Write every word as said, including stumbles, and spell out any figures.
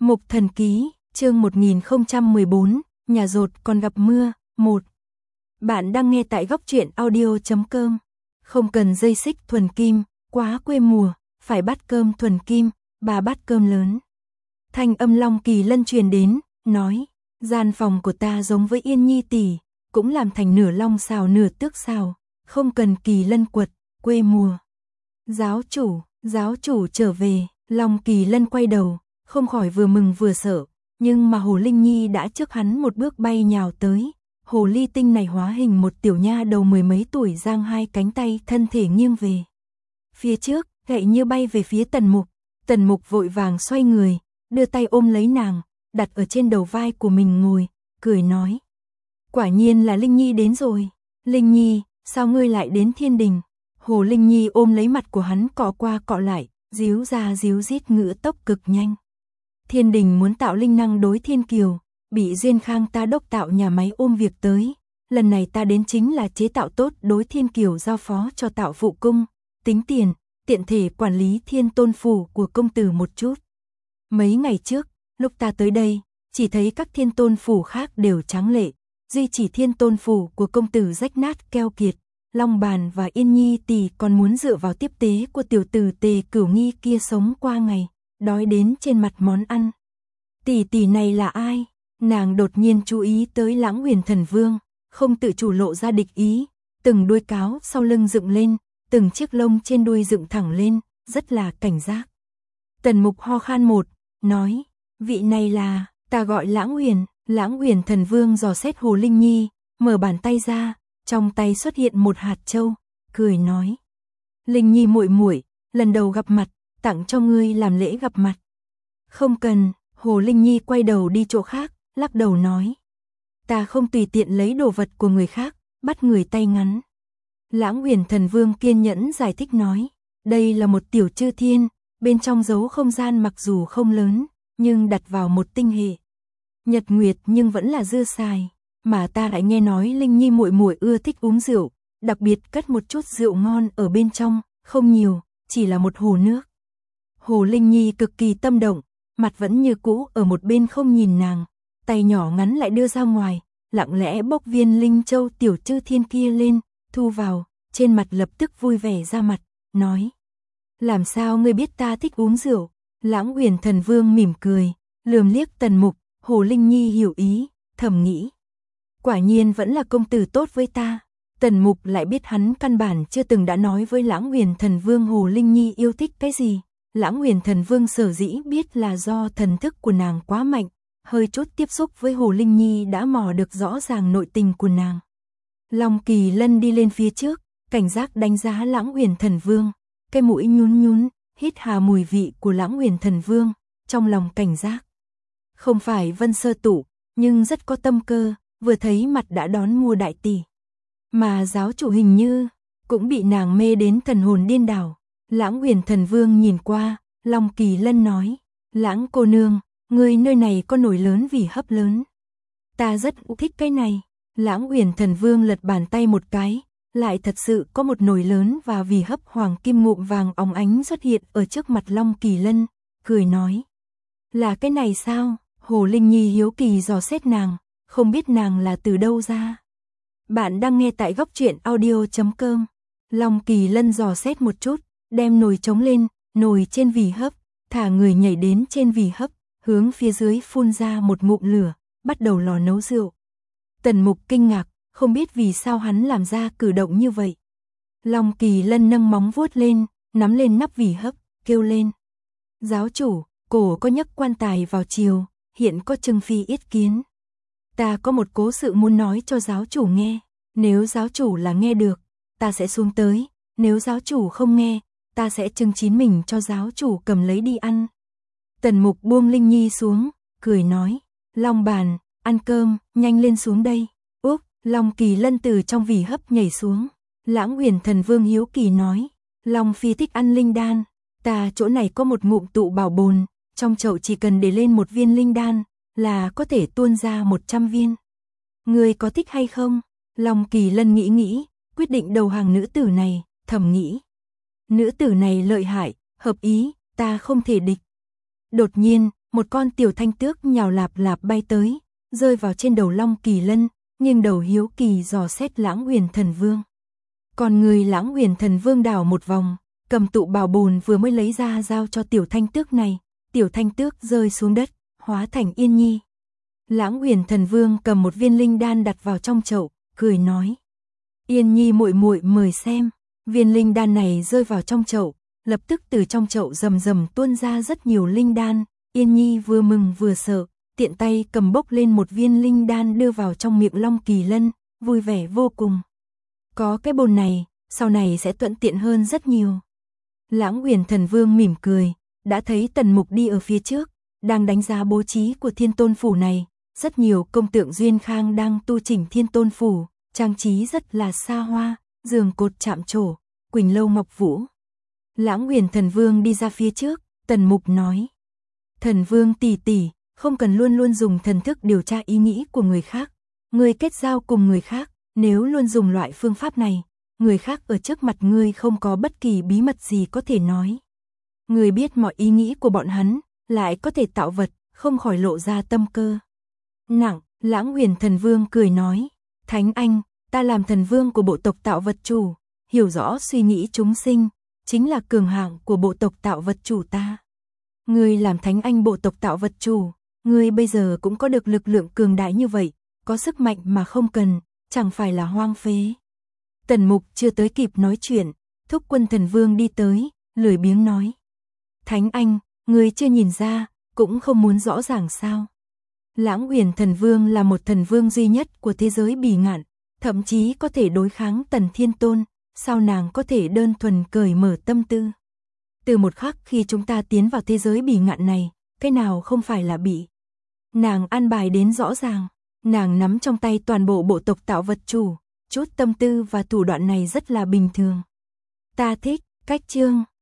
Mục Thần Ký, chương một nghìn không trăm mười bốn, nhà rột còn gặp mưa, một. Bạn đang nghe tại góc truyện audio chấm com. Không cần dây xích thuần kim, quá quê mùa, phải bát cơm thuần kim, ba bát cơm lớn. Thanh âm Long Kỳ Lân truyền đến, nói, gian phòng của ta giống với Yên Nhi tỷ, cũng làm thành nửa long xào nửa tước xào, không cần Kỳ Lân quật, quê mùa. Giáo chủ, giáo chủ trở về, Long Kỳ Lân quay đầu, không khỏi vừa mừng vừa sợ, nhưng mà Hồ Linh Nhi đã trước hắn một bước bay nhào tới. Hồ ly tinh này hóa hình một tiểu nha đầu mười mấy tuổi, giang hai cánh tay, thân thể nghiêng về phía trước, gậy như bay về phía Tần Mục. Tần Mục vội vàng xoay người, đưa tay ôm lấy nàng, đặt ở trên đầu vai của mình ngồi, cười nói. Quả nhiên là Linh Nhi đến rồi. Linh Nhi, sao ngươi lại đến thiên đình? Hồ Linh Nhi ôm lấy mặt của hắn cọ qua cọ lại, díu ra díu dít ngữ tốc cực nhanh. Thiên đình muốn tạo linh năng đối thiên kiều, bị Duyên Khang ta đốc tạo nhà máy ôm việc tới. Lần này ta đến chính là chế tạo tốt đối thiên kiều, giao phó cho tạo phụ cung, tính tiền, tiện thể quản lý Thiên Tôn phủ của công tử một chút. Mấy ngày trước, lúc ta tới đây, chỉ thấy các thiên tôn phủ khác đều tráng lệ, duy chỉ Thiên Tôn phủ của công tử rách nát keo kiệt. Long Bàn và Yên Nhi tỷ còn muốn dựa vào tiếp tế của tiểu tử Tề Cửu Nghi kia sống qua ngày, đói đến trên mặt món ăn. Tỷ tỷ này là ai? Nàng đột nhiên chú ý tới Lãng Huyền Thần Vương, không tự chủ lộ ra địch ý, từng đuôi cáo sau lưng dựng lên, từng chiếc lông trên đuôi dựng thẳng lên, rất là cảnh giác. Tần Mục ho khan một, nói, vị này là, ta gọi Lãng Huyền. Lãng Huyền Thần Vương dò xét Hồ Linh Nhi, mở bàn tay ra, trong tay xuất hiện một hạt châu, cười nói, Linh Nhi muội muội, lần đầu gặp mặt, tặng cho ngươi làm lễ gặp mặt. Không cần. Hồ Linh Nhi quay đầu đi chỗ khác, lắc đầu nói, ta không tùy tiện lấy đồ vật của người khác, bắt người tay ngắn. Lãng Huyền Thần Vương kiên nhẫn giải thích nói, đây là một tiểu chư thiên, bên trong giấu không gian mặc dù không lớn, nhưng đặt vào một tinh hệ nhật nguyệt nhưng vẫn là dư xài, mà ta lại nghe nói Linh Nhi muội muội ưa thích uống rượu, đặc biệt cất một chút rượu ngon ở bên trong, không nhiều, chỉ là một hồ nước. Hồ Linh Nhi cực kỳ tâm động, mặt vẫn như cũ ở một bên không nhìn nàng, tay nhỏ ngắn lại đưa ra ngoài, lặng lẽ bốc viên linh châu tiểu chư thiên kia lên, thu vào, trên mặt lập tức vui vẻ ra mặt, nói, làm sao ngươi biết ta thích uống rượu? Lãng Huyền Thần Vương mỉm cười, lườm liếc Tần Mục. Hồ Linh Nhi hiểu ý, thầm nghĩ, quả nhiên vẫn là công tử tốt với ta. Tần Mục lại biết hắn căn bản chưa từng đã nói với Lãng Huyền Thần Vương Hồ Linh Nhi yêu thích cái gì. Lãng Huyền Thần Vương sở dĩ biết là do thần thức của nàng quá mạnh, hơi chút tiếp xúc với Hồ Linh Nhi đã mò được rõ ràng nội tình của nàng. Long Kỳ Lân đi lên phía trước, cảnh giác đánh giá Lãng Huyền Thần Vương, cái mũi nhún nhún, hít hà mùi vị của Lãng Huyền Thần Vương, trong lòng cảnh giác. Không phải Vân Sơ Tụ, nhưng rất có tâm cơ, vừa thấy mặt đã đón mua đại tỷ. Mà giáo chủ hình như cũng bị nàng mê đến thần hồn điên đảo. Lãng Huyền Thần Vương nhìn qua, Long Kỳ Lân nói, Lãng cô nương, ngươi nơi này có nồi lớn vì hấp lớn. Ta rất thích cái này. Lãng Huyền Thần Vương lật bàn tay một cái, lại thật sự có một nồi lớn và vì hấp hoàng kim ngụm vàng óng ánh xuất hiện ở trước mặt Long Kỳ Lân, cười nói, là cái này sao? Hồ Linh Nhi hiếu kỳ dò xét nàng, không biết nàng là từ đâu ra. Bạn đang nghe tại góc truyện audio chấm com. Long Kỳ Lân dò xét một chút, đem nồi trống lên, nồi trên vỉ hấp, thả người nhảy đến trên vỉ hấp, hướng phía dưới phun ra một ngụm lửa, bắt đầu lò nấu rượu. Tần Mục kinh ngạc, không biết vì sao hắn làm ra cử động như vậy. Long Kỳ Lân nâng móng vuốt lên, nắm lên nắp vỉ hấp, kêu lên, giáo chủ, cổ có nhấc quan tài vào chiều, hiện có trưng phi yết kiến. Ta có một cố sự muốn nói cho giáo chủ nghe, nếu giáo chủ là nghe được, ta sẽ xuống tới, nếu giáo chủ không nghe, ta sẽ trưng chín mình cho giáo chủ cầm lấy đi ăn. Tần Mục buông Linh Nhi xuống, cười nói, Long Bàn, ăn cơm, nhanh lên xuống đây. Úp, Long Kỳ Lân từ trong vỉ hấp nhảy xuống. Lãng Huyền Thần Vương hiếu kỳ nói, Long Phi thích ăn linh đan, ta chỗ này có một ngụm tụ bảo bồn, trong chậu chỉ cần để lên một viên linh đan, là có thể tuôn ra một trăm viên. Ngươi có thích hay không? Long Kỳ Lân nghĩ nghĩ, quyết định đầu hàng nữ tử này, thầm nghĩ. Nữ tử này lợi hại, hợp ý, ta không thể địch. Đột nhiên, một con tiểu thanh tước nhào lạp lạp bay tới, rơi vào trên đầu Long Kỳ Lân, nghiêng đầu hiếu kỳ dò xét Lãng Uyển Thần Vương. Còn người Lãng Uyển Thần Vương đảo một vòng, cầm tụ bảo bồn vừa mới lấy ra giao cho tiểu thanh tước này, tiểu thanh tước rơi xuống đất, hóa thành Yên Nhi. Lãng Uyển Thần Vương cầm một viên linh đan đặt vào trong chậu, cười nói: "Yên Nhi muội muội mời xem." Viên linh đan này rơi vào trong chậu, lập tức từ trong chậu rầm rầm tuôn ra rất nhiều linh đan. Yên Nhi vừa mừng vừa sợ, tiện tay cầm bốc lên một viên linh đan đưa vào trong miệng Long Kỳ Lân, vui vẻ vô cùng. Có cái bồn này, sau này sẽ thuận tiện hơn rất nhiều. Lãng Uyển Thần Vương mỉm cười, đã thấy Tần Mục đi ở phía trước, đang đánh giá bố trí của Thiên Tôn phủ này, rất nhiều công tượng Duyên Khang đang tu chỉnh Thiên Tôn phủ, trang trí rất là xa hoa, giường cột chạm trổ, quỳnh lâu ngọc vũ. Lãng Uyển Thần Vương đi ra phía trước, Tần Mục nói: "Thần Vương tỷ tỷ, không cần luôn luôn dùng thần thức điều tra ý nghĩ của người khác, người kết giao cùng người khác, nếu luôn dùng loại phương pháp này, người khác ở trước mặt ngươi không có bất kỳ bí mật gì có thể nói. Người biết mọi ý nghĩ của bọn hắn, lại có thể tạo vật, không khỏi lộ ra tâm cơ nặng." Lãng Uyển Thần Vương cười nói: "Thánh Anh, ta làm thần vương của bộ tộc tạo vật chủ, hiểu rõ suy nghĩ chúng sinh, chính là cường hạng của bộ tộc tạo vật chủ ta. Ngươi làm Thánh Anh bộ tộc tạo vật chủ, ngươi bây giờ cũng có được lực lượng cường đại như vậy, có sức mạnh mà không cần, chẳng phải là hoang phế." Tần Mục chưa tới kịp nói chuyện, Thúc Quân Thần Vương đi tới, lười biếng nói: "Thánh Anh, ngươi chưa nhìn ra, cũng không muốn rõ ràng sao? Lãng Uyển Thần Vương là một thần vương duy nhất của thế giới Bỉ Ngạn, thậm chí có thể đối kháng Tần Thiên Tôn, sao nàng có thể đơn thuần cởi mở tâm tư? Từ một khắc khi chúng ta tiến vào thế giới Bỉ Ngạn này, cái nào không phải là bị nàng an bài đến rõ ràng, nàng nắm trong tay toàn bộ bộ tộc tạo vật chủ, chút tâm tư và thủ đoạn này rất là bình thường. Ta thích." Cách chương